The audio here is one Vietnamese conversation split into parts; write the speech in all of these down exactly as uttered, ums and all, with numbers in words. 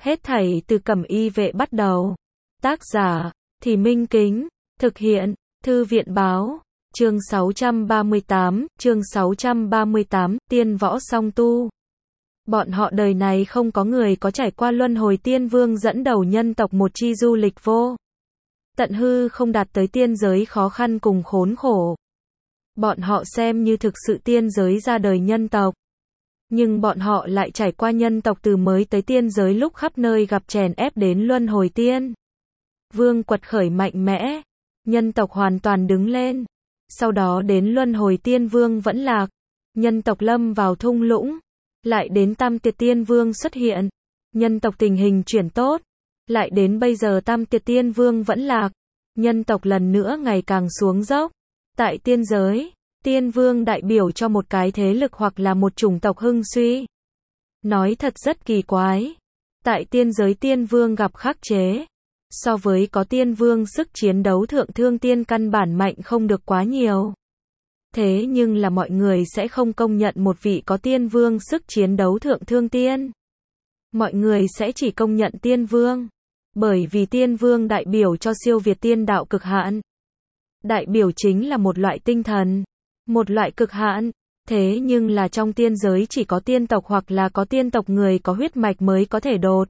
Hết thảy từ Cẩm Y Vệ bắt đầu. Tác giả, Thì Minh Kính. Thực hiện, Thư viện Báo. Chương sáu trăm ba mươi tám, chương sáu trăm ba mươi tám, tiên võ song tu. Bọn họ đời này không có người có trải qua luân hồi tiên vương dẫn đầu nhân tộc một chi du lịch vô tận hư không đạt tới tiên giới khó khăn cùng khốn khổ. Bọn họ xem như thực sự tiên giới ra đời nhân tộc. Nhưng bọn họ lại trải qua nhân tộc từ mới tới tiên giới lúc khắp nơi gặp chèn ép đến luân hồi tiên vương quật khởi mạnh mẽ. Nhân tộc hoàn toàn đứng lên. Sau đó đến luân hồi tiên vương vẫn lạc. Nhân tộc lâm vào thung lũng. Lại đến tam tiệt tiên vương xuất hiện. Nhân tộc tình hình chuyển tốt. Lại đến bây giờ tam tiệt tiên vương vẫn lạc. Nhân tộc lần nữa ngày càng xuống dốc. Tại tiên giới, tiên vương đại biểu cho một cái thế lực hoặc là một chủng tộc hưng suy. Nói thật rất kỳ quái. Tại tiên giới tiên vương gặp khắc chế. So với có tiên vương sức chiến đấu thượng thương tiên căn bản mạnh không được quá nhiều. Thế nhưng là mọi người sẽ không công nhận một vị có tiên vương sức chiến đấu thượng thương tiên. Mọi người sẽ chỉ công nhận tiên vương. Bởi vì tiên vương đại biểu cho siêu việt tiên đạo cực hạn. Đại biểu chính là một loại tinh thần. Một loại cực hạn. Thế nhưng là trong tiên giới chỉ có tiên tộc hoặc là có tiên tộc người có huyết mạch mới có thể đột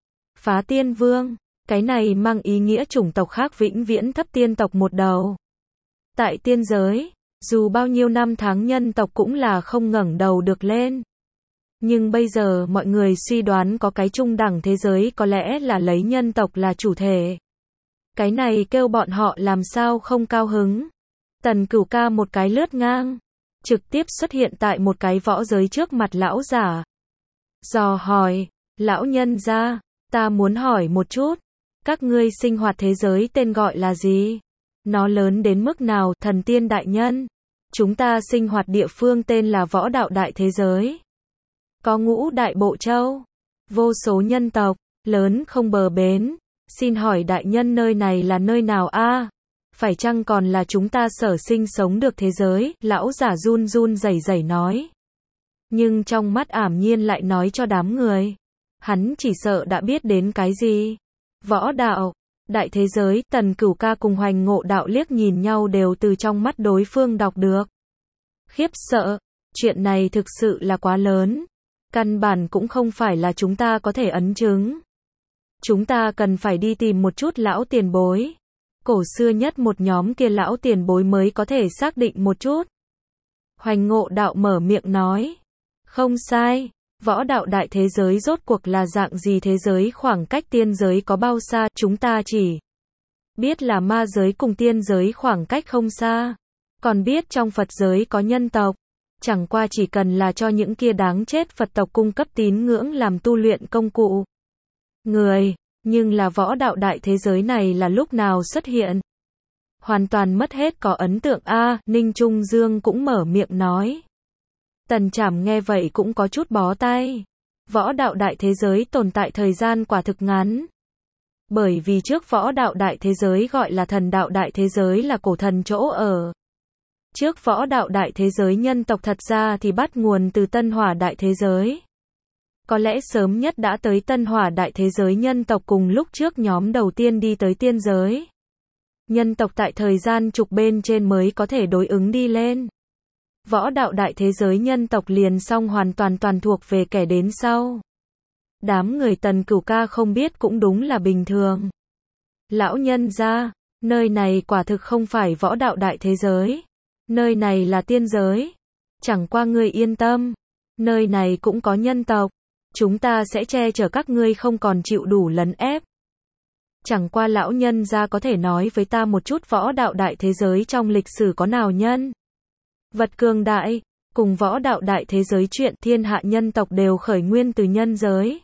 phá tiên vương. Cái này mang ý nghĩa chủng tộc khác vĩnh viễn thấp tiên tộc một đầu. Tại tiên giới, dù bao nhiêu năm tháng nhân tộc cũng là không ngẩng đầu được lên. Nhưng bây giờ mọi người suy đoán có cái trung đẳng thế giới có lẽ là lấy nhân tộc là chủ thể. Cái này kêu bọn họ làm sao không cao hứng. Tần Cửu Ca một cái lướt ngang, trực tiếp xuất hiện tại một cái võ giới trước mặt lão giả. Dò hỏi, lão nhân gia, ta muốn hỏi một chút, các ngươi sinh hoạt thế giới tên gọi là gì? Nó lớn đến mức nào, thần tiên đại nhân? Chúng ta sinh hoạt địa phương tên là võ đạo đại thế giới. Có ngũ đại bộ châu, vô số nhân tộc, lớn không bờ bến. Xin hỏi đại nhân nơi này là nơi nào a? À? Phải chăng còn là chúng ta sở sinh sống được thế giới? Lão giả run run rẩy rẩy nói. Nhưng trong mắt ảm nhiên lại nói cho đám người. Hắn chỉ sợ đã biết đến cái gì? Võ đạo, đại thế giới. Tần Cửu Ca cùng Hoành Ngộ Đạo liếc nhìn nhau đều từ trong mắt đối phương đọc được khiếp sợ. Chuyện này thực sự là quá lớn. Căn bản cũng không phải là chúng ta có thể ấn chứng. Chúng ta cần phải đi tìm một chút lão tiền bối. Cổ xưa nhất một nhóm kia lão tiền bối mới có thể xác định một chút. Hoành Ngộ Đạo mở miệng nói. Không sai. Võ đạo đại thế giới rốt cuộc là dạng gì thế giới, khoảng cách tiên giới có bao xa, chúng ta chỉ biết là ma giới cùng tiên giới khoảng cách không xa. Còn biết trong Phật giới có nhân tộc. Chẳng qua chỉ cần là cho những kia đáng chết Phật tộc cung cấp tín ngưỡng làm tu luyện công cụ. Người, nhưng là võ đạo đại thế giới này là lúc nào xuất hiện? Hoàn toàn mất hết có ấn tượng a. Ninh Trung Dương cũng mở miệng nói. Tần Trảm nghe vậy cũng có chút bó tay. Võ đạo đại thế giới tồn tại thời gian quả thực ngắn. Bởi vì trước võ đạo đại thế giới gọi là thần đạo đại thế giới là cổ thần chỗ ở. Trước võ đạo đại thế giới nhân tộc thật ra thì bắt nguồn từ Tân Hỏa đại thế giới. Có lẽ sớm nhất đã tới Tân Hỏa đại thế giới nhân tộc cùng lúc trước nhóm đầu tiên đi tới tiên giới. Nhân tộc tại thời gian trục bên trên mới có thể đối ứng đi lên. Võ đạo đại thế giới nhân tộc liền xong hoàn toàn toàn thuộc về kẻ đến sau. Đám người Tần Cửu Ca không biết cũng đúng là bình thường. Lão nhân gia, nơi này quả thực không phải võ đạo đại thế giới. Nơi này là tiên giới. Chẳng qua ngươi yên tâm. Nơi này cũng có nhân tộc. Chúng ta sẽ che chở các ngươi không còn chịu đủ lấn ép. Chẳng qua lão nhân gia có thể nói với ta một chút võ đạo đại thế giới trong lịch sử có nào nhân vật cường đại, cùng võ đạo đại thế giới chuyện thiên hạ nhân tộc đều khởi nguyên từ nhân giới.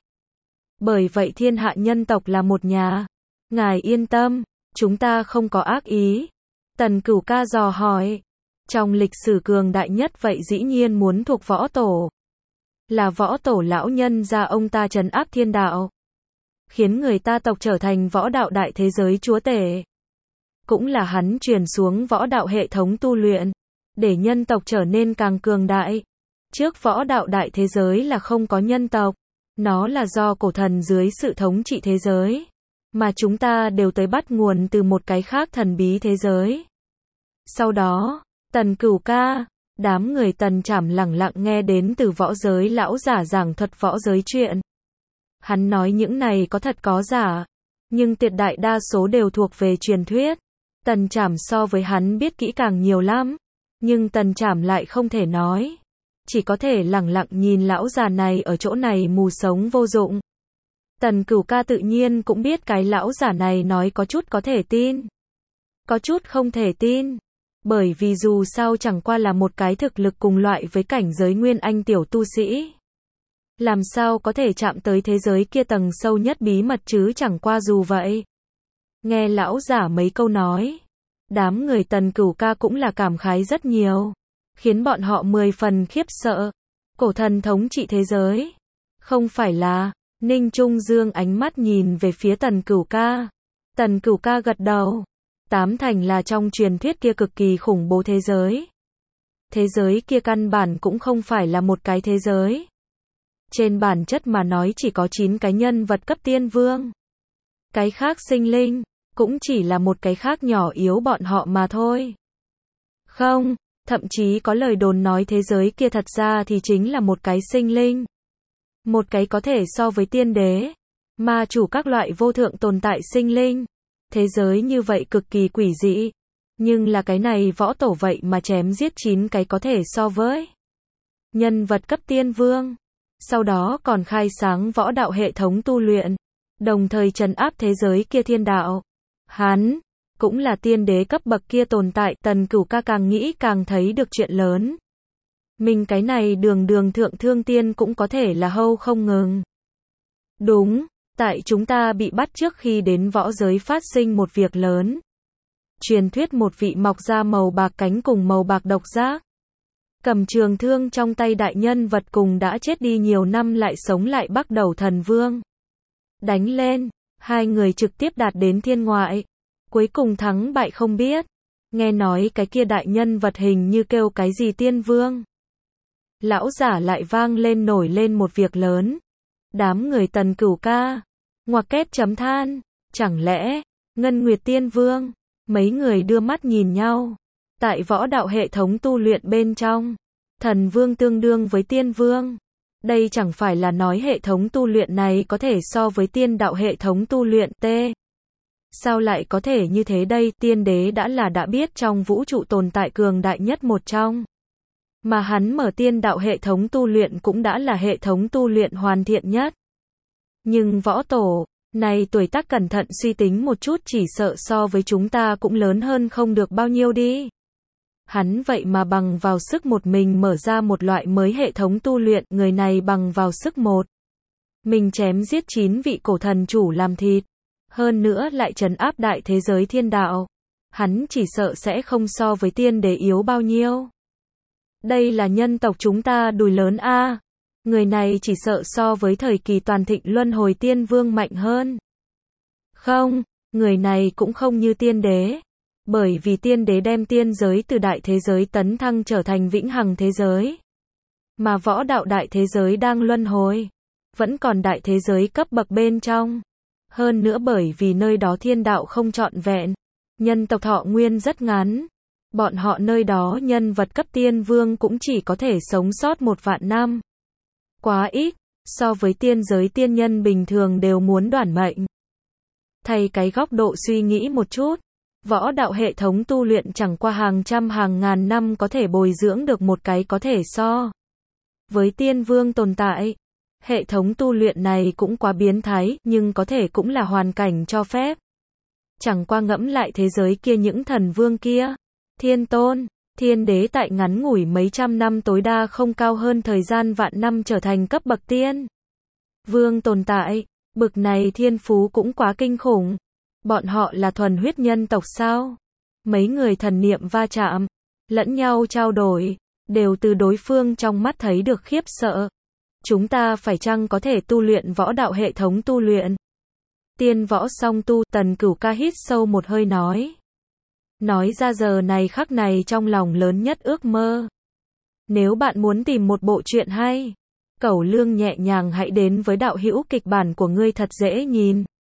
Bởi vậy thiên hạ nhân tộc là một nhà. Ngài yên tâm, chúng ta không có ác ý. Tần Cửu Ca dò hỏi. Trong lịch sử cường đại nhất vậy dĩ nhiên muốn thuộc võ tổ. Là võ tổ lão nhân gia ông ta trấn áp thiên đạo. Khiến người ta tộc trở thành võ đạo đại thế giới chúa tể. Cũng là hắn truyền xuống võ đạo hệ thống tu luyện. Để nhân tộc trở nên càng cường đại. Trước võ đạo đại thế giới là không có nhân tộc. Nó là do cổ thần dưới sự thống trị thế giới, mà chúng ta đều tới bắt nguồn từ một cái khác thần bí thế giới. Sau đó, Tần Cửu ca, đám người Tần Trảm lẳng lặng nghe đến từ võ giới lão giả giảng thuật võ giới chuyện. Hắn nói những này có thật có giả, nhưng tuyệt đại đa số đều thuộc về truyền thuyết. Tần Trảm so với hắn biết kỹ càng nhiều lắm, nhưng Tần Trảm lại không thể nói, chỉ có thể lẳng lặng nhìn lão già này ở chỗ này mù sống vô dụng. Tần Cửu ca tự nhiên cũng biết cái lão giả này nói có chút có thể tin, có chút không thể tin, bởi vì dù sao chẳng qua là một cái thực lực cùng loại với cảnh giới nguyên anh tiểu tu sĩ. Làm sao có thể chạm tới thế giới kia tầng sâu nhất bí mật chứ chẳng qua dù vậy. Nghe lão giả mấy câu nói, đám người Tần Cửu ca cũng là cảm khái rất nhiều, khiến bọn họ mười phần khiếp sợ. Cổ thần thống trị thế giới, không phải là, Ninh Trung Dương ánh mắt nhìn về phía Tần Cửu ca. Tần Cửu ca gật đầu, tám thành là trong truyền thuyết kia cực kỳ khủng bố thế giới. Thế giới kia căn bản cũng không phải là một cái thế giới. Trên bản chất mà nói chỉ có chín cái nhân vật cấp tiên vương. Cái khác sinh linh, cũng chỉ là một cái khác nhỏ yếu bọn họ mà thôi. Không, thậm chí có lời đồn nói thế giới kia thật ra thì chính là một cái sinh linh. Một cái có thể so với tiên đế, ma chủ các loại vô thượng tồn tại sinh linh. Thế giới như vậy cực kỳ quỷ dị. Nhưng là cái này võ tổ vậy mà chém giết chín cái có thể so với nhân vật cấp tiên vương. Sau đó còn khai sáng võ đạo hệ thống tu luyện, đồng thời trấn áp thế giới kia thiên đạo. Hắn, cũng là tiên đế cấp bậc kia tồn tại. Tần Cửu ca càng nghĩ càng thấy được chuyện lớn. Mình cái này đường đường thượng thương tiên cũng có thể là hâu không ngừng. Đúng, tại chúng ta bị bắt trước khi đến võ giới phát sinh một việc lớn. Truyền thuyết một vị mọc ra màu bạc cánh cùng màu bạc độc giác, cầm trường thương trong tay đại nhân vật cùng đã chết đi nhiều năm lại sống lại bắt đầu thần vương. Đánh lên, hai người trực tiếp đạt đến thiên ngoại. Cuối cùng thắng bại không biết. Nghe nói cái kia đại nhân vật hình như kêu cái gì tiên vương. Lão giả lại vang lên nổi lên một việc lớn. Đám người Tần Cửu ca, ngoặc kép chấm than, chẳng lẽ, Ngân Nguyệt Tiên Vương, mấy người đưa mắt nhìn nhau. Tại võ đạo hệ thống tu luyện bên trong, thần vương tương đương với tiên vương. Đây chẳng phải là nói hệ thống tu luyện này có thể so với tiên đạo hệ thống tu luyện T. Sao lại có thể như thế đây? Tiên đế đã là đã biết trong vũ trụ tồn tại cường đại nhất một trong. Mà hắn mở tiên đạo hệ thống tu luyện cũng đã là hệ thống tu luyện hoàn thiện nhất. Nhưng võ tổ, này tuổi tác cẩn thận suy tính một chút chỉ sợ so với chúng ta cũng lớn hơn không được bao nhiêu đi. Hắn vậy mà bằng vào sức một mình mở ra một loại mới hệ thống tu luyện, người này bằng vào sức một mình chém giết chín vị cổ thần chủ làm thịt, hơn nữa lại trấn áp đại thế giới thiên đạo. Hắn chỉ sợ sẽ không so với tiên đế yếu bao nhiêu. Đây là nhân tộc chúng ta đùi lớn a. Người này chỉ sợ so với thời kỳ toàn thịnh luân hồi tiên vương mạnh hơn. Không, người này cũng không như tiên đế. Bởi vì tiên đế đem tiên giới từ đại thế giới tấn thăng trở thành vĩnh hằng thế giới. Mà võ đạo đại thế giới đang luân hồi, vẫn còn đại thế giới cấp bậc bên trong. Hơn nữa bởi vì nơi đó thiên đạo không trọn vẹn, nhân tộc thọ nguyên rất ngắn. Bọn họ nơi đó nhân vật cấp tiên vương cũng chỉ có thể sống sót một vạn năm. Quá ít, so với tiên giới tiên nhân bình thường đều muốn đoản mệnh. Thay cái góc độ suy nghĩ một chút, võ đạo hệ thống tu luyện chẳng qua hàng trăm hàng ngàn năm có thể bồi dưỡng được một cái có thể so với tiên vương tồn tại. Hệ thống tu luyện này cũng quá biến thái, nhưng có thể cũng là hoàn cảnh cho phép. Chẳng qua ngẫm lại thế giới kia những thần vương kia, thiên tôn, thiên đế tại ngắn ngủi mấy trăm năm tối đa không cao hơn thời gian vạn năm trở thành cấp bậc tiên vương tồn tại, bực này thiên phú cũng quá kinh khủng. Bọn họ là thuần huyết nhân tộc sao? Mấy người thần niệm va chạm, lẫn nhau trao đổi, đều từ đối phương trong mắt thấy được khiếp sợ. Chúng ta phải chăng có thể tu luyện võ đạo hệ thống tu luyện? Tiên võ song tu, Tần Cửu ca hít sâu một hơi nói. Nói ra giờ này khắc này trong lòng lớn nhất ước mơ. Nếu bạn muốn tìm một bộ truyện hay, Cẩu Lương nhẹ nhàng hãy đến với đạo hữu kịch bản của ngươi thật dễ nhìn.